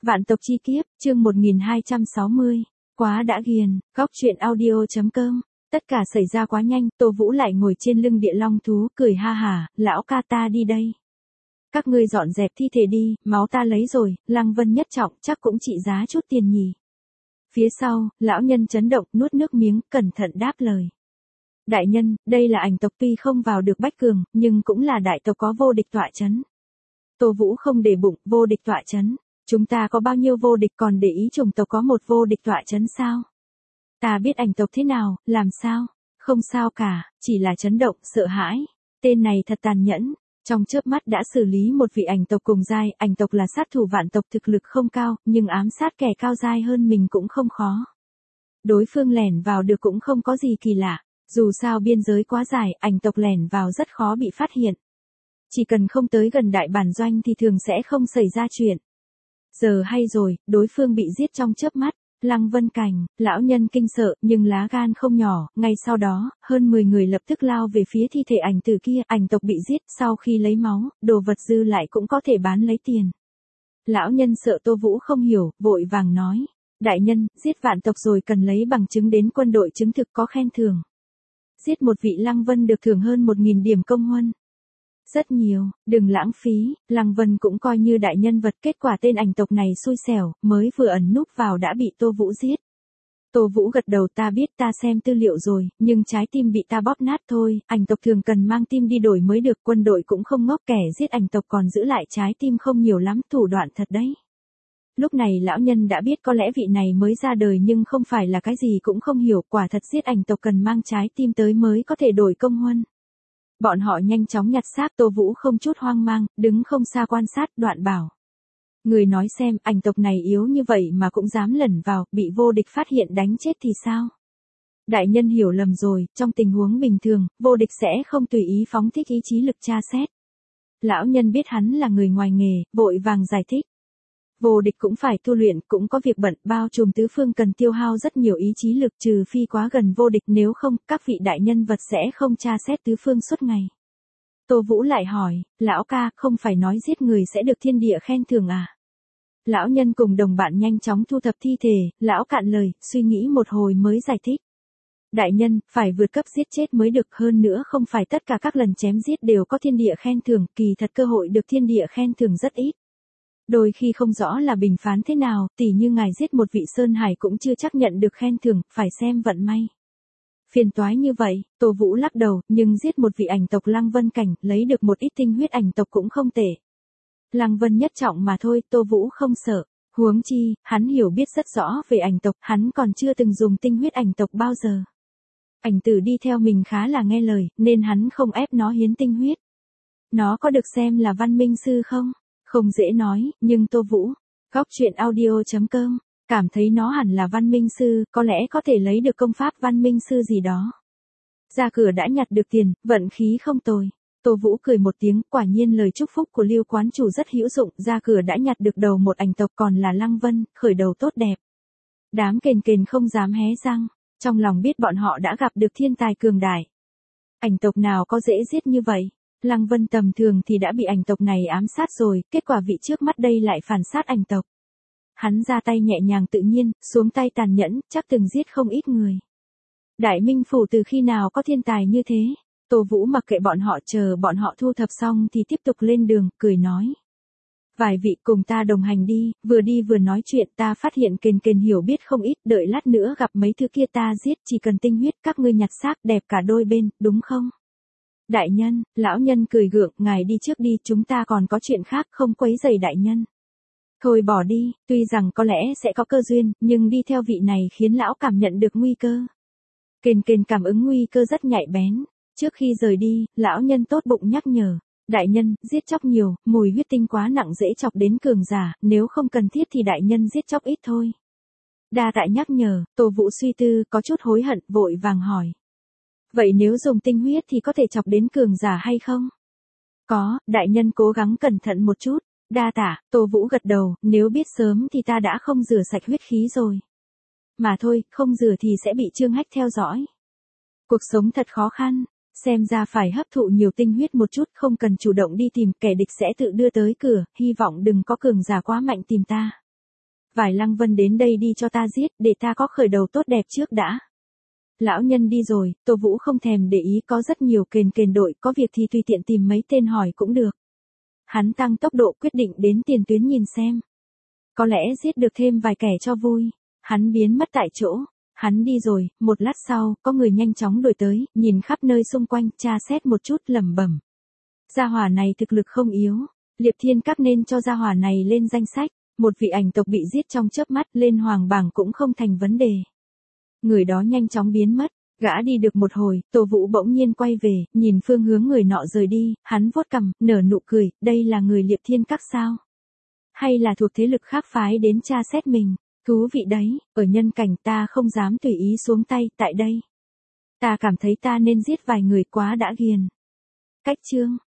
Vạn tộc chi kiếp, chương 1260. Quá đã ghiền, góc truyện audio.com. Tất cả xảy ra quá nhanh, Tô Vũ lại ngồi trên lưng địa long thú, cười ha hả, lão ca ta đi đây. Các ngươi dọn dẹp thi thể đi, máu ta lấy rồi, Lăng Vân nhất trọng chắc cũng trị giá chút tiền nhỉ. Phía sau, lão nhân chấn động, nuốt nước miếng, cẩn thận đáp lời. Đại nhân, đây là ảnh tộc tuy không vào được Bách Cường, nhưng cũng là đại tộc có vô địch tọa chấn. Tô Vũ không để bụng, vô địch tọa chấn. Chúng ta có bao nhiêu vô địch còn để ý chủng tộc có một vô địch tọa chấn sao? Ta biết ảnh tộc thế nào, làm sao? Không sao cả, chỉ là chấn động, sợ hãi. Tên này thật tàn nhẫn. Trong chớp mắt đã xử lý một vị ảnh tộc cùng giai, ảnh tộc là sát thủ vạn tộc thực lực không cao, nhưng ám sát kẻ cao giai hơn mình cũng không khó. Đối phương lẻn vào được cũng không có gì kỳ lạ. Dù sao biên giới quá dài, ảnh tộc lẻn vào rất khó bị phát hiện. Chỉ cần không tới gần đại bản doanh thì thường sẽ không xảy ra chuyện. Giờ hay rồi, đối phương bị giết trong chớp mắt. Lăng Vân Cảnh, lão nhân kinh sợ, nhưng lá gan không nhỏ, ngay sau đó, hơn 10 người lập tức lao về phía thi thể ảnh tử kia, ảnh tộc bị giết, sau khi lấy máu, đồ vật dư lại cũng có thể bán lấy tiền. Lão nhân sợ Tô Vũ không hiểu, vội vàng nói, đại nhân, giết vạn tộc rồi cần lấy bằng chứng đến quân đội chứng thực có khen thưởng. Giết một vị Lăng Vân được thưởng hơn 1.000 điểm công huân. Rất nhiều, đừng lãng phí, Lăng Vân cũng coi như đại nhân vật, kết quả tên ảnh tộc này xui xẻo, mới vừa ẩn núp vào đã bị Tô Vũ giết. Tô Vũ gật đầu, ta biết, ta xem tư liệu rồi, nhưng trái tim bị ta bóp nát thôi, ảnh tộc thường cần mang tim đi đổi mới được, quân đội cũng không ngốc, kẻ giết ảnh tộc còn giữ lại trái tim không nhiều lắm, thủ đoạn thật đấy. Lúc này lão nhân đã biết có lẽ vị này mới ra đời nhưng không phải là cái gì cũng không hiểu, quả thật giết ảnh tộc cần mang trái tim tới mới có thể đổi công huân. Bọn họ nhanh chóng nhặt xác, Tô Vũ không chút hoang mang, đứng không xa quan sát, đoạn bảo. Người nói xem, ảnh tộc này yếu như vậy mà cũng dám lẩn vào, bị vô địch phát hiện đánh chết thì sao? Đại nhân hiểu lầm rồi, trong tình huống bình thường, vô địch sẽ không tùy ý phóng thích ý chí lực tra xét. Lão nhân biết hắn là người ngoài nghề, vội vàng giải thích. Vô địch cũng phải tu luyện, cũng có việc bận, bao trùm tứ phương cần tiêu hao rất nhiều ý chí lực, trừ phi quá gần vô địch, nếu không, các vị đại nhân vật sẽ không tra xét tứ phương suốt ngày. Tô Vũ lại hỏi, lão ca, không phải nói giết người sẽ được thiên địa khen thưởng à? Lão nhân cùng đồng bạn nhanh chóng thu thập thi thể, lão cạn lời, suy nghĩ một hồi mới giải thích. Đại nhân, phải vượt cấp giết chết mới được, hơn nữa không phải tất cả các lần chém giết đều có thiên địa khen thưởng, kỳ thật cơ hội được thiên địa khen thưởng rất ít. Đôi khi không rõ là bình phán thế nào, tỉ như ngài giết một vị Sơn Hải cũng chưa chắc nhận được khen thưởng, phải xem vận may. Phiền toái như vậy, Tô Vũ lắc đầu, nhưng giết một vị ảnh tộc Lăng Vân Cảnh, lấy được một ít tinh huyết ảnh tộc cũng không tệ. Lăng Vân nhất trọng mà thôi, Tô Vũ không sợ. Huống chi, hắn hiểu biết rất rõ về ảnh tộc, hắn còn chưa từng dùng tinh huyết ảnh tộc bao giờ. Ảnh tử đi theo mình khá là nghe lời, nên hắn không ép nó hiến tinh huyết. Nó có được xem là văn minh sư không? Không dễ nói, nhưng Tô Vũ, góc truyện audio.com, cảm thấy nó hẳn là văn minh sư, có lẽ có thể lấy được công pháp văn minh sư gì đó. Ra cửa đã nhặt được tiền, vận khí không tồi. Tô Vũ cười một tiếng, quả nhiên lời chúc phúc của Lưu quán chủ rất hữu dụng, ra cửa đã nhặt được đầu một ảnh tộc còn là Lăng Vân, khởi đầu tốt đẹp. Đám kền kền không dám hé răng, trong lòng biết bọn họ đã gặp được thiên tài cường đại. Ảnh tộc nào có dễ giết như vậy? Lăng Vân tầm thường thì đã bị ảnh tộc này ám sát rồi, kết quả vị trước mắt đây lại phản sát ảnh tộc. Hắn ra tay nhẹ nhàng tự nhiên, xuống tay tàn nhẫn, chắc từng giết không ít người. Đại Minh Phủ từ khi nào có thiên tài như thế? Tô Vũ mặc kệ bọn họ, chờ bọn họ thu thập xong thì tiếp tục lên đường, cười nói. Vài vị cùng ta đồng hành đi vừa nói chuyện, ta phát hiện kền kền hiểu biết không ít, đợi lát nữa gặp mấy thứ kia ta giết, chỉ cần tinh huyết, các ngươi nhặt xác, đẹp cả đôi bên, đúng không? Đại nhân, lão nhân cười gượng, ngài đi trước đi, chúng ta còn có chuyện khác, không quấy rầy đại nhân. Thôi bỏ đi, tuy rằng có lẽ sẽ có cơ duyên, nhưng đi theo vị này khiến lão cảm nhận được nguy cơ. Kền kền cảm ứng nguy cơ rất nhạy bén. Trước khi rời đi, lão nhân tốt bụng nhắc nhở. Đại nhân, giết chóc nhiều, mùi huyết tinh quá nặng dễ chọc đến cường giả, nếu không cần thiết thì đại nhân giết chóc ít thôi. Đa tại nhắc nhở, Tô Vũ suy tư, có chút hối hận, vội vàng hỏi. Vậy nếu dùng tinh huyết thì có thể chọc đến cường giả hay không? Có, đại nhân cố gắng cẩn thận một chút. Đa tạ, Tô Vũ gật đầu, nếu biết sớm thì ta đã không rửa sạch huyết khí rồi. Mà thôi, không rửa thì sẽ bị Trương Hách theo dõi. Cuộc sống thật khó khăn, xem ra phải hấp thụ nhiều tinh huyết một chút, không cần chủ động đi tìm, kẻ địch sẽ tự đưa tới cửa, hy vọng đừng có cường giả quá mạnh tìm ta. Vải Lăng Vân đến đây đi cho ta giết, để ta có khởi đầu tốt đẹp trước đã. Lão nhân đi rồi, Tô Vũ không thèm để ý, có rất nhiều kền đội, có việc thì tùy tiện tìm mấy tên hỏi cũng được. Hắn tăng tốc độ, quyết định đến tiền tuyến nhìn xem. Có lẽ giết được thêm vài kẻ cho vui. Hắn biến mất tại chỗ. Hắn đi rồi, một lát sau, có người nhanh chóng đuổi tới, nhìn khắp nơi xung quanh, tra xét một chút, lẩm bẩm. Gia hỏa này thực lực không yếu. Liệp Thiên Các nên cho gia hỏa này lên danh sách. Một vị ảnh tộc bị giết trong chớp mắt, lên hoàng bảng cũng không thành vấn đề. Người đó nhanh chóng biến mất. Gã đi được một hồi, Tô Vũ bỗng nhiên quay về, nhìn phương hướng người nọ rời đi, hắn vuốt cằm, nở nụ cười, đây là người Liệp Thiên Các sao? Hay là thuộc thế lực khác phái đến tra xét mình? Thú vị đấy, ở nhân cảnh ta không dám tùy ý xuống tay, tại đây. Ta cảm thấy ta nên giết vài người, quá đã ghiền. Cách chương